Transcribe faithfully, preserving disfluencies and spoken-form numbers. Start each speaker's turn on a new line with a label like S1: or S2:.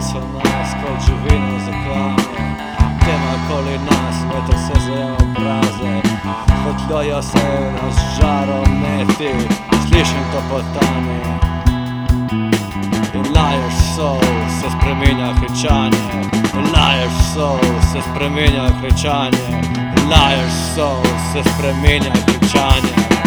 S1: so nas kot živino zaklane, tema okoli nas, veter se zaja obraze, svetljajo se nas žarometi, slišim to potanje. In laješ sol, se spreminja kričanje, in laješ sol, se spreminja kričanje, in laješ sol, se spreminja kričanje.